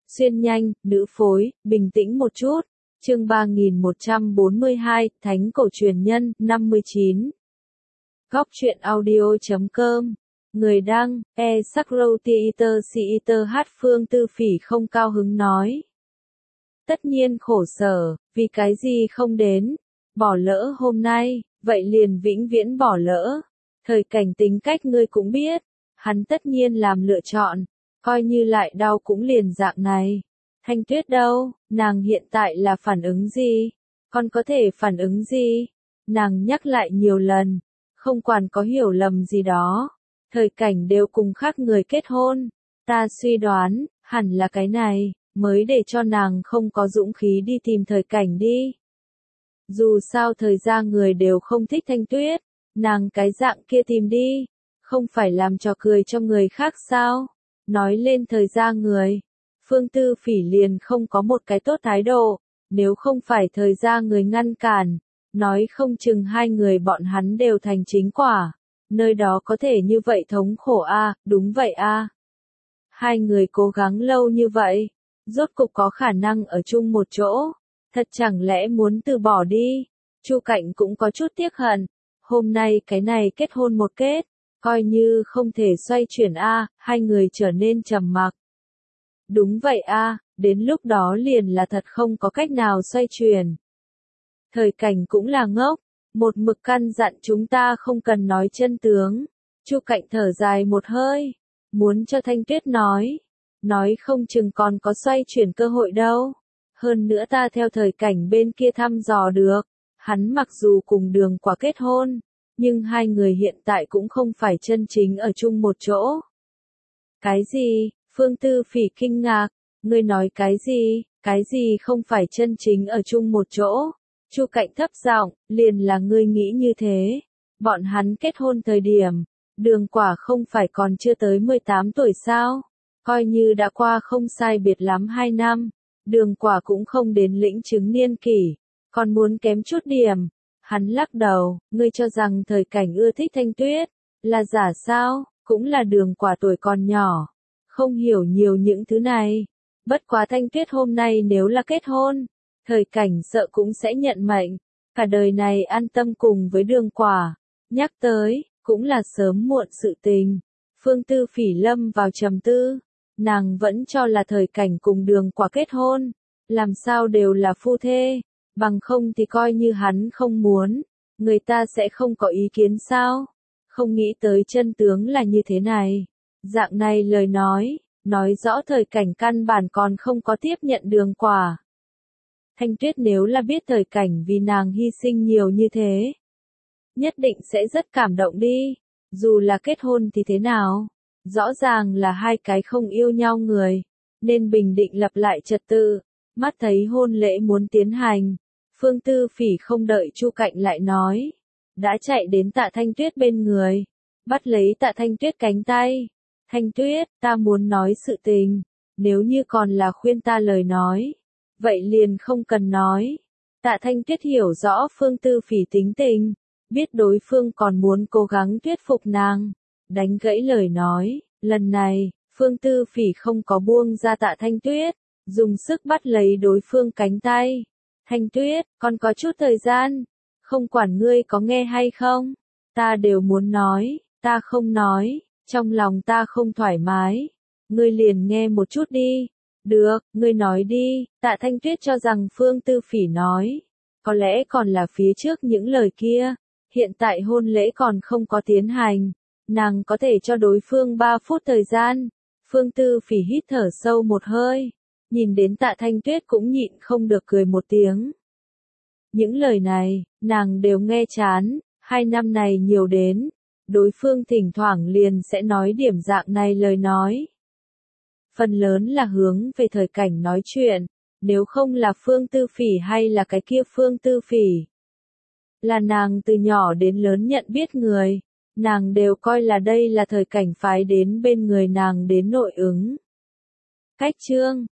xuyên nhanh, nữ phối, bình tĩnh một chút. Chương 3142, Thánh cổ truyền nhân, 59. Góc truyện audio.com. Người đăng, E-Sakrotiiter Phương Tư Phỉ không cao hứng nói. Tất nhiên khổ sở, vì cái gì không đến, bỏ lỡ hôm nay, vậy liền vĩnh viễn bỏ lỡ. Thời cảnh tính cách ngươi cũng biết, hắn tất nhiên làm lựa chọn, coi như lại đau cũng liền dạng này. Thanh Tuyết đâu, nàng hiện tại là phản ứng gì? Con có thể phản ứng gì? Nàng nhắc lại nhiều lần, không quản có hiểu lầm gì đó. Thời cảnh đều cùng khác người kết hôn. Ta suy đoán, hẳn là cái này, mới để cho nàng không có dũng khí đi tìm thời cảnh đi. Dù sao thời gian người đều không thích Thanh Tuyết, nàng cái dạng kia tìm đi, không phải làm trò cười cho người khác sao? Nói lên thời gian người, Phương Tư Phỉ liền không có một cái tốt thái độ, nếu không phải thời gian người ngăn cản, nói không chừng hai người bọn hắn đều thành chính quả, nơi đó có thể như vậy thống khổ a, đúng vậy a. Hai người cố gắng lâu như vậy, rốt cục có khả năng ở chung một chỗ, thật chẳng lẽ muốn từ bỏ đi? Chu Cạnh cũng có chút tiếc hận, hôm nay cái này kết hôn một kết, coi như không thể xoay chuyển a, hai người trở nên trầm mặc. Đúng vậy a, đến lúc đó liền là thật không có cách nào xoay chuyển. Thời cảnh cũng là ngốc, một mực căn dặn chúng ta không cần nói chân tướng. Chu Cạnh thở dài một hơi, muốn cho Thanh Tuyết nói không chừng còn có xoay chuyển cơ hội đâu. Hơn nữa ta theo thời cảnh bên kia thăm dò được, hắn mặc dù cùng Đường Quả kết hôn, nhưng hai người hiện tại cũng không phải chân chính ở chung một chỗ. Cái gì? Phương Tư Phỉ kinh ngạc, ngươi nói cái gì không phải chân chính ở chung một chỗ? Chu Cạnh thấp giọng, liền là ngươi nghĩ như thế. Bọn hắn kết hôn thời điểm, Đường Quả không phải còn chưa tới 18 tuổi sao? Coi như đã qua không sai biệt lắm 2 năm, Đường Quả cũng không đến lĩnh chứng niên kỷ, còn muốn kém chút điểm. Hắn lắc đầu, ngươi cho rằng thời cảnh ưa thích Thanh Tuyết, là giả sao? Cũng là Đường Quả tuổi còn nhỏ, không hiểu nhiều những thứ này. Bất quá Thanh Tuyết hôm nay nếu là kết hôn, thời cảnh sợ cũng sẽ nhận mệnh, cả đời này an tâm cùng với Đường Quả. Nhắc tới, cũng là sớm muộn sự tình. Phương Tư Phỉ lâm vào trầm tư, nàng vẫn cho là thời cảnh cùng Đường Quả kết hôn, làm sao đều là phu thê, bằng không thì coi như hắn không muốn, người ta sẽ không có ý kiến sao? Không nghĩ tới chân tướng là như thế này. Dạng này lời nói rõ thời cảnh căn bản còn không có tiếp nhận Đường Quả. Thanh Tuyết nếu là biết thời cảnh vì nàng hy sinh nhiều như thế, nhất định sẽ rất cảm động đi. Dù là kết hôn thì thế nào? Rõ ràng là hai cái không yêu nhau người, nên bình định lập lại trật tự. Mắt thấy hôn lễ muốn tiến hành, Phương Tư Phỉ không đợi Chu Cạnh lại nói, đã chạy đến Tạ Thanh Tuyết bên người, bắt lấy Tạ Thanh Tuyết cánh tay. Thanh Tuyết, ta muốn nói sự tình, nếu như còn là khuyên ta lời nói, vậy liền không cần nói. Tạ Thanh Tuyết hiểu rõ Phương Tư Phỉ tính tình, biết đối phương còn muốn cố gắng thuyết phục nàng, đánh gãy lời nói. Lần này, Phương Tư Phỉ không có buông ra Tạ Thanh Tuyết, dùng sức bắt lấy đối phương cánh tay. Thanh Tuyết, còn có chút thời gian, không quản ngươi có nghe hay không, ta đều muốn nói, ta không nói, trong lòng ta không thoải mái, ngươi liền nghe một chút đi. Được, ngươi nói đi. Tạ Thanh Tuyết cho rằng Phương Tư Phỉ nói, có lẽ còn là phía trước những lời kia, hiện tại hôn lễ còn không có tiến hành, nàng có thể cho đối phương 3 phút thời gian. Phương Tư Phỉ hít thở sâu một hơi, nhìn đến Tạ Thanh Tuyết cũng nhịn không được cười một tiếng. Những lời này, nàng đều nghe chán, 2 năm này nhiều đến, đối phương thỉnh thoảng liền sẽ nói điểm dạng này lời nói. Phần lớn là hướng về thời cảnh nói chuyện, nếu không là Phương Tư Phỉ hay là cái kia Phương Tư Phỉ. Là nàng từ nhỏ đến lớn nhận biết người, nàng đều coi là đây là thời cảnh phái đến bên người nàng đến nội ứng. Cách chương